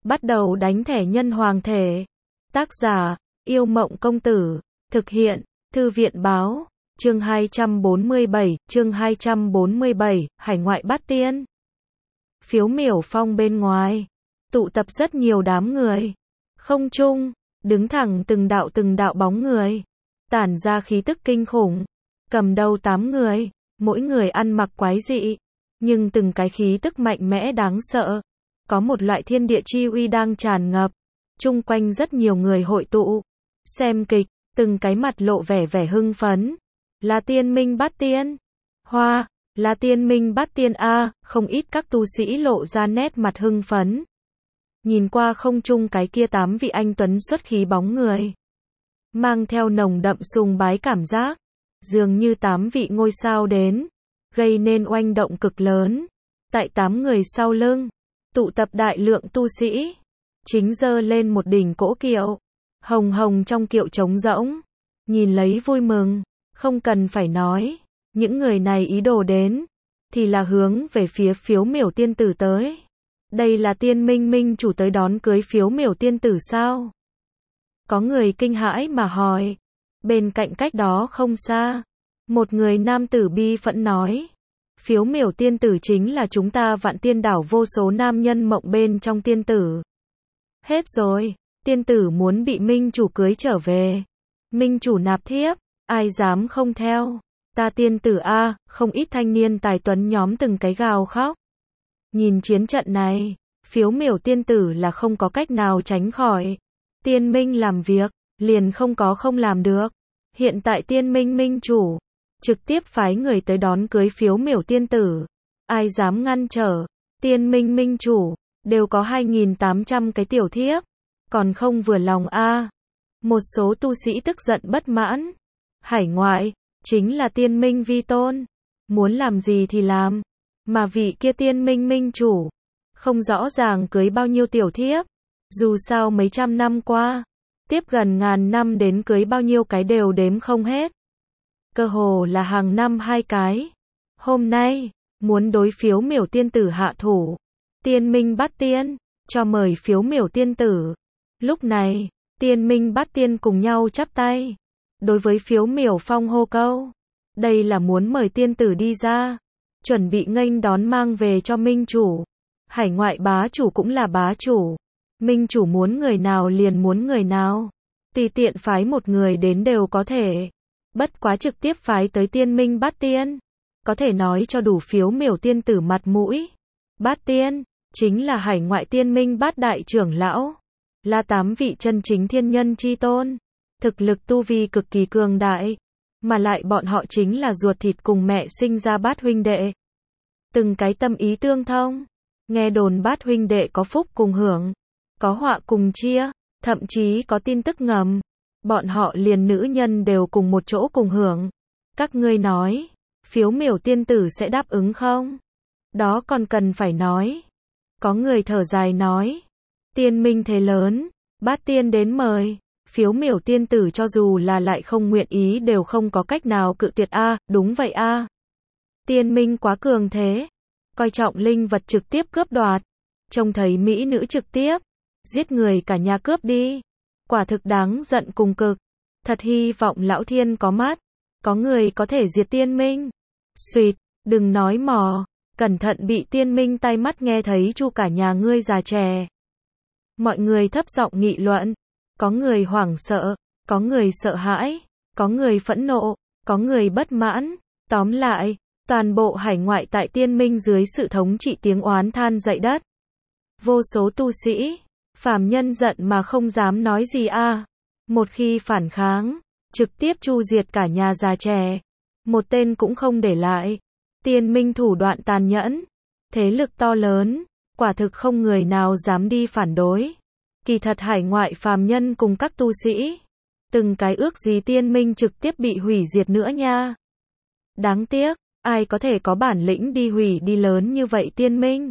Bắt đầu đánh thẻ nhân hoàng thể. Tác giả, Yêu Mộng Công Tử. Thực hiện, Thư viện Báo. Chương 247, Hải ngoại bát tiên. Phiếu miểu phong bên ngoài, tụ tập rất nhiều đám người. Không trung, đứng thẳng từng đạo bóng người, tản ra khí tức kinh khủng. Cầm đầu 8 người, mỗi người ăn mặc quái dị, nhưng từng cái khí tức mạnh mẽ đáng sợ. Có một loại thiên địa chi uy đang tràn ngập. Chung quanh rất nhiều người hội tụ, xem kịch, từng cái mặt lộ vẻ hưng phấn. Là tiên minh bát tiên. Hoa, là tiên minh bát tiên a, không ít các tu sĩ lộ ra nét mặt hưng phấn. Nhìn qua không trung cái kia 8 vị anh tuấn xuất khí bóng người, mang theo nồng đậm sùng bái cảm giác, dường như 8 vị ngôi sao đến, gây nên oanh động cực lớn. Tại 8 người sau lưng, tụ tập đại lượng tu sĩ, chính giơ lên một đỉnh cỗ kiệu, hồng trong kiệu trống rỗng, nhìn lấy vui mừng. Không cần phải nói, những người này ý đồ đến, thì là hướng về phía phiếu miểu tiên tử tới. Đây là tiên minh minh chủ tới đón cưới phiếu miểu tiên tử sao? Có người kinh hãi mà hỏi. Bên cạnh cách đó không xa, một người nam tử bi phẫn nói. Phiếu miểu tiên tử chính là chúng ta Vạn Tiên đảo vô số nam nhân mộng bên trong tiên tử. Hết rồi, tiên tử muốn bị minh chủ cưới trở về. Minh chủ nạp thiếp, ai dám không theo. Ta tiên tử a, không ít thanh niên tài tuấn nhóm từng cái gào khóc. Nhìn chiến trận này, phiếu miểu tiên tử là không có cách nào tránh khỏi. Tiên minh làm việc, liền không làm được. Hiện tại tiên minh minh chủ, trực tiếp phái người tới đón cưới phiếu miểu tiên tử. Ai dám ngăn trở, tiên minh minh chủ, đều có 2.800 cái tiểu thiếp. Còn không vừa lòng a. Một số tu sĩ tức giận bất mãn. Hải ngoại, chính là tiên minh vi tôn. Muốn làm gì thì làm. Mà vị kia tiên minh minh chủ, không rõ ràng cưới bao nhiêu tiểu thiếp. Dù sao mấy trăm năm qua, tiếp gần ngàn năm đến cưới bao nhiêu cái đều đếm không hết. Cơ hồ là hàng năm 2 cái. Hôm nay, muốn đối phiếu miểu tiên tử hạ thủ. Tiên minh bát tiên, cho mời phiếu miểu tiên tử. Lúc này, tiên minh bát tiên cùng nhau chắp tay. Đối với phiếu miểu phong hô câu. Đây là muốn mời tiên tử đi ra. Chuẩn bị nghênh đón mang về cho minh chủ. Hải ngoại bá chủ cũng là bá chủ. Minh chủ muốn người nào liền muốn người nào. Tùy tiện phái một người đến đều có thể. Bất quá trực tiếp phái tới tiên minh bát tiên. Có thể nói cho đủ phiếu miểu tiên tử mặt mũi. Bát tiên, chính là hải ngoại tiên minh bát đại trưởng lão. Là 8 vị chân chính thiên nhân chi tôn. Thực lực tu vi cực kỳ cường đại. Mà lại bọn họ chính là ruột thịt cùng mẹ sinh ra bát huynh đệ. Từng cái tâm ý tương thông. Nghe đồn bát huynh đệ có phúc cùng hưởng. Có họa cùng chia. Thậm chí có tin tức ngầm. Bọn họ liền nữ nhân đều cùng một chỗ cùng hưởng. Các ngươi nói, phiếu miểu tiên tử sẽ đáp ứng không? Đó còn cần phải nói. Có người thở dài nói. Tiên minh thế lớn, bát tiên đến mời. Phiếu miểu tiên tử cho dù là lại không nguyện ý đều không có cách nào cự tuyệt a. Đúng vậy a. Tiên minh quá cường thế. Coi trọng linh vật trực tiếp cướp đoạt. Trông thấy mỹ nữ trực tiếp. Giết người cả nhà cướp đi. Quả thực đáng giận cùng cực. Thật hy vọng lão thiên có mắt. Có người có thể diệt tiên minh. Xuyệt, đừng nói mò. Cẩn thận bị tiên minh tai mắt nghe thấy chu cả nhà ngươi già trẻ. Mọi người thấp giọng nghị luận. Có người hoảng sợ. Có người sợ hãi. Có người phẫn nộ. Có người bất mãn. Tóm lại, toàn bộ hải ngoại tại tiên minh dưới sự thống trị tiếng oán than dậy đất. Vô số tu sĩ, phàm nhân giận mà không dám nói gì a. Một khi phản kháng, trực tiếp chu diệt cả nhà già trẻ. Một tên cũng không để lại. Tiên minh thủ đoạn tàn nhẫn. Thế lực to lớn. Quả thực không người nào dám đi phản đối. Kỳ thật hải ngoại phàm nhân cùng các tu sĩ. Từng cái ước gì tiên minh trực tiếp bị hủy diệt nữa nha. Đáng tiếc, ai có thể có bản lĩnh đi hủy đi lớn như vậy tiên minh.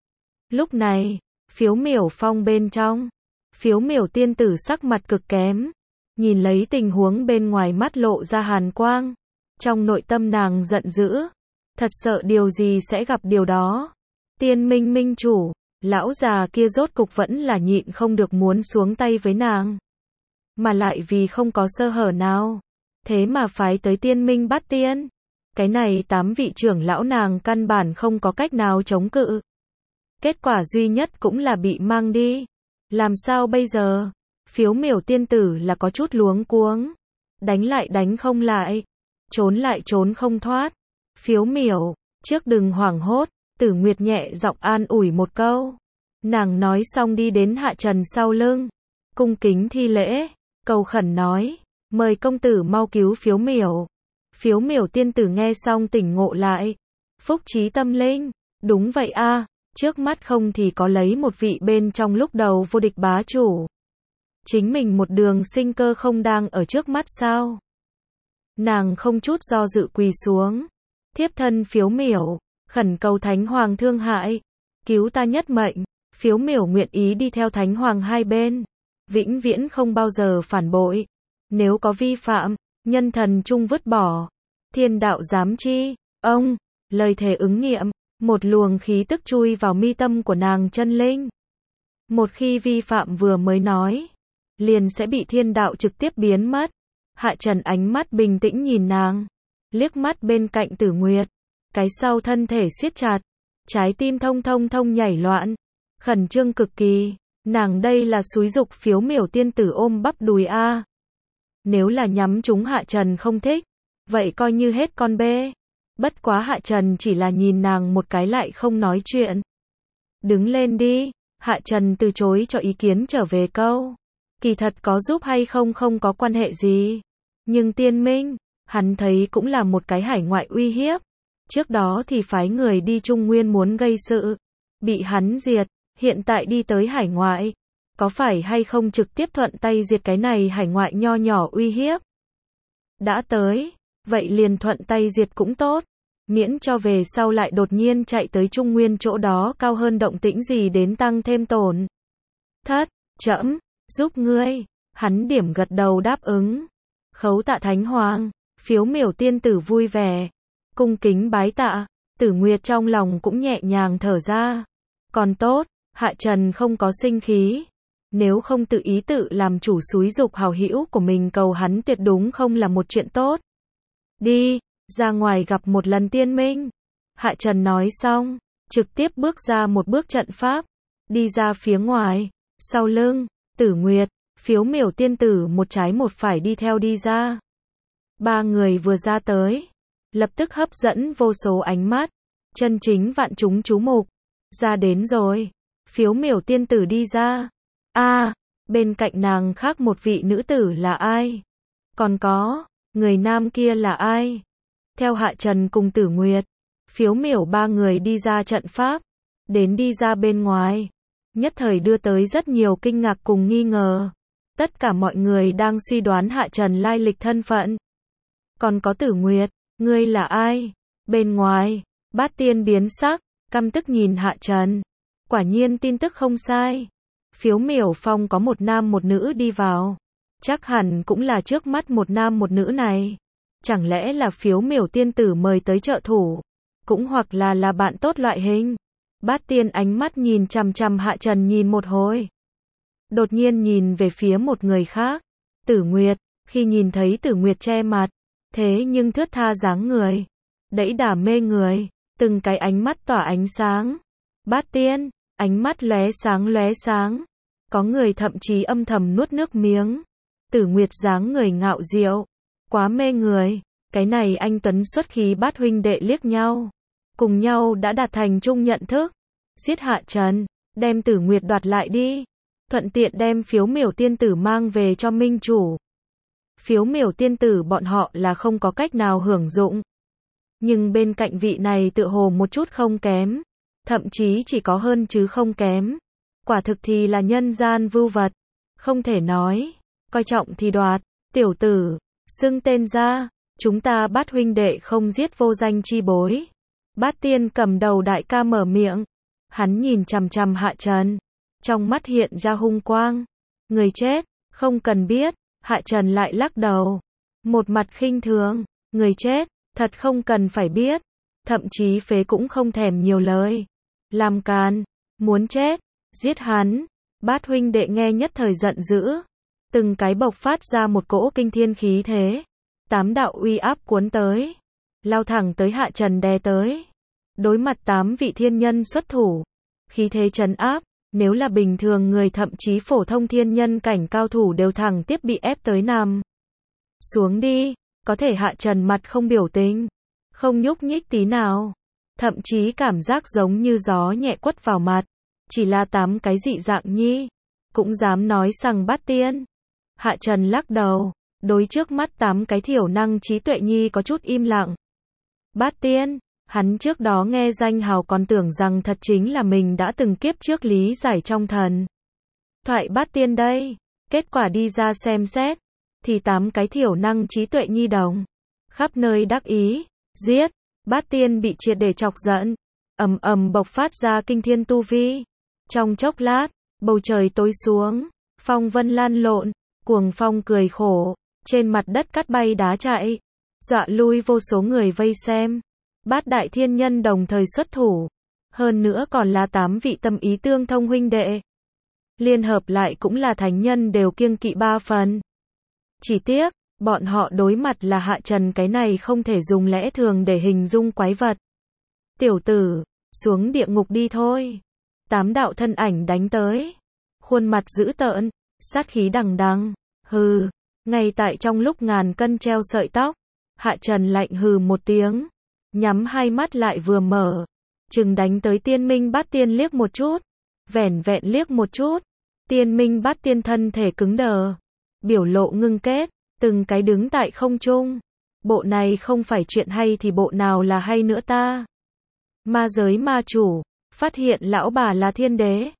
Lúc này, phiếu miểu phong bên trong. Phiếu miểu tiên tử sắc mặt cực kém. Nhìn lấy tình huống bên ngoài mắt lộ ra hàn quang. Trong nội tâm nàng giận dữ. Thật sợ điều gì sẽ gặp điều đó. Tiên minh minh chủ, Lão già kia rốt cục vẫn là nhịn không được muốn xuống tay với nàng. Mà lại vì không có sơ hở nào. Thế mà phái tới Tiên Minh Bát Tiên. Cái này 8 vị trưởng lão nàng căn bản không có cách nào chống cự. Kết quả duy nhất cũng là bị mang đi. Làm sao bây giờ? Phiếu Miểu tiên tử là có chút luống cuống. Đánh lại đánh không lại. Trốn lại trốn không thoát. Phiếu Miểu, trước đừng hoảng hốt. Tử Nguyệt nhẹ giọng an ủi một câu. Nàng nói xong đi đến Hạ Trần sau lưng. Cung kính thi lễ. Cầu khẩn nói. Mời công tử mau cứu Phiếu Miểu. Phiếu Miểu tiên tử nghe xong tỉnh ngộ lại. Phúc trí tâm linh. Đúng vậy a, trước mắt không thì có lấy một vị bên trong lúc đầu vô địch bá chủ. Chính mình một đường sinh cơ không đang ở trước mắt sao? Nàng không chút do dự quỳ xuống. Thiếp thân Phiếu Miểu, khẩn cầu Thánh Hoàng thương hại. Cứu ta nhất mệnh. Phiếu Miểu nguyện ý đi theo Thánh Hoàng hai bên. Vĩnh viễn không bao giờ phản bội. Nếu có vi phạm, nhân thần chung vứt bỏ. Thiên đạo giám chi. Ông, lời thề ứng nghiệm. Một luồng khí tức chui vào mi tâm của nàng chân linh. Một khi vi phạm vừa mới nói, liền sẽ bị thiên đạo trực tiếp biến mất. Hạ Trần ánh mắt bình tĩnh nhìn nàng, liếc mắt bên cạnh Tử Nguyệt, cái sau thân thể siết chặt, trái tim thông thông thông nhảy loạn, khẩn trương cực kỳ. Nàng đây là xúi giục Phiếu Miểu tiên tử ôm bắp đùi a. Nếu là nhắm trúng Hạ Trần không thích, vậy coi như hết con bê. Bất quá Hạ Trần chỉ là nhìn nàng một cái lại không nói chuyện. Đứng lên đi. Hạ Trần từ chối cho ý kiến trở về câu. Kỳ thật có giúp hay không không có quan hệ gì. Nhưng Tiên Minh, hắn thấy cũng là một cái hải ngoại uy hiếp. Trước đó thì phái người đi Trung Nguyên muốn gây sự. Bị hắn diệt, hiện tại đi tới hải ngoại. Có phải hay không trực tiếp thuận tay diệt cái này hải ngoại nho nhỏ uy hiếp? Đã tới, vậy liền thuận tay diệt cũng tốt. Miễn cho về sau lại đột nhiên chạy tới Trung Nguyên chỗ đó cao hơn động tĩnh gì đến tăng thêm tổn thất. Trẫm giúp ngươi. Hắn điểm gật đầu đáp ứng. Khấu tạ Thánh Hoàng. Phiếu Miểu tiên tử vui vẻ, cung kính bái tạ. Tử Nguyệt trong lòng cũng nhẹ nhàng thở ra. Còn tốt, Hạ Trần không có sinh khí. Nếu không tự ý tự làm chủ xúi giục hảo hữu của mình cầu hắn tuyệt đúng không là một chuyện tốt. Đi, ra ngoài gặp một lần Tiên Minh. Hạ Trần nói xong, trực tiếp bước ra một bước trận pháp, đi ra phía ngoài. Sau lưng, Tử Nguyệt, Phiếu Miểu tiên tử một trái một phải đi theo đi ra. Ba người vừa ra tới, lập tức hấp dẫn vô số ánh mắt, chân chính vạn chúng chú mục. Ra đến rồi. Phiếu Miểu tiên tử đi ra. Bên cạnh nàng khác một vị nữ tử là ai? Còn có, người nam kia là ai? Theo Hạ Trần cùng Tử Nguyệt, Phiếu Miểu ba người đi ra trận pháp, đến đi ra bên ngoài, nhất thời đưa tới rất nhiều kinh ngạc cùng nghi ngờ. Tất cả mọi người đang suy đoán Hạ Trần lai lịch thân phận. Còn có Tử Nguyệt, ngươi là ai? Bên ngoài, Bát Tiên biến sắc, căm tức nhìn Hạ Trần. Quả nhiên tin tức không sai. Phiếu Miểu Phong có một nam một nữ đi vào. Chắc hẳn cũng là trước mắt một nam một nữ này. Chẳng lẽ là Phiếu Miểu tiên tử mời tới trợ thủ? Cũng hoặc là bạn tốt loại hình. Bát Tiên ánh mắt nhìn chằm chằm Hạ Trần nhìn một hồi. Đột nhiên nhìn về phía một người khác. Tử Nguyệt, khi nhìn thấy Tử Nguyệt che mặt, thế nhưng thướt tha dáng người, đẫy đà mê người, từng cái ánh mắt tỏa ánh sáng. Bát Tiên, ánh mắt lóe sáng lóe sáng. Có người thậm chí âm thầm nuốt nước miếng. Tử Nguyệt dáng người ngạo diệu, quá mê người. Cái này anh tuấn xuất khí Bát huynh đệ liếc nhau, cùng nhau đã đạt thành chung nhận thức. Giết Hạ Trần, đem Tử Nguyệt đoạt lại đi, thuận tiện đem Phiếu Miểu tiên tử mang về cho minh chủ. Phiếu Miểu tiên tử bọn họ là không có cách nào hưởng dụng, nhưng bên cạnh vị này tựa hồ một chút không kém, thậm chí chỉ có hơn chứ không kém. Quả thực thì là nhân gian vưu vật, không thể nói, coi trọng thì đoạt. Tiểu tử, xưng tên ra, chúng ta Bát huynh đệ không giết vô danh chi bối. Bát Tiên cầm đầu đại ca mở miệng, hắn nhìn chằm chằm Hạ Trần, trong mắt hiện ra hung quang. Người chết, không cần biết. Hạ Trần lại lắc đầu, một mặt khinh thường. Người chết, thật không cần phải biết, thậm chí phế cũng không thèm nhiều lời. Làm càn, Muốn chết, giết hắn. Bát huynh đệ nghe nhất thời giận dữ, từng cái bộc phát ra một cỗ kinh thiên khí thế. 8 đạo uy áp cuốn tới, lao thẳng tới Hạ Trần đè tới. Đối mặt 8 vị thiên nhân xuất thủ, khí thế trấn áp, nếu là bình thường người thậm chí phổ thông thiên nhân cảnh cao thủ đều thẳng tiếp bị ép tới nằm xuống đi, có thể Hạ Trần mặt không biểu tình, không nhúc nhích tí nào, thậm chí cảm giác giống như gió nhẹ quất vào mặt, chỉ là 8 cái dị dạng nhi, cũng dám nói rằng bát tiên. Hạ Trần lắc đầu, đối trước mắt 8 cái thiểu năng trí tuệ nhi có chút im lặng. Bát tiên, hắn trước đó nghe danh hào còn tưởng rằng thật chính là mình đã từng kiếp trước lý giải trong thần thoại bát tiên đây, kết quả đi ra xem xét, thì 8 cái thiểu năng trí tuệ nhi đồng, khắp nơi đắc ý, giết, bát tiên bị triệt để chọc giận, ầm ầm bộc phát ra kinh thiên tu vi. Trong chốc lát, bầu trời tối xuống, phong vân lan lộn, cuồng phong cười khổ, trên mặt đất cát bay đá chạy, dọa lui vô số người vây xem. Bát đại thiên nhân đồng thời xuất thủ, hơn nữa còn là 8 vị tâm ý tương thông huynh đệ. Liên hợp lại cũng là thánh nhân đều kiêng kỵ 3 phần. Chỉ tiếc, bọn họ đối mặt là Hạ Trần, cái này không thể dùng lẽ thường để hình dung quái vật. Tiểu tử, xuống địa ngục đi thôi. 8 đạo thân ảnh đánh tới, khuôn mặt dữ tợn, sát khí đằng đằng. Hừ, ngay tại trong lúc ngàn cân treo sợi tóc, Hạ Trần lạnh hừ một tiếng, nhắm hai mắt lại vừa mở, chừng đánh tới Tiên Minh Bát Tiên liếc một chút, vẻn vẹn liếc một chút, Tiên Minh Bát Tiên thân thể cứng đờ, biểu lộ ngưng kết, từng cái đứng tại không trung. Bộ này không phải chuyện hay thì bộ nào là hay nữa ta? Ma giới ma chủ, phát hiện lão bà là thiên đế,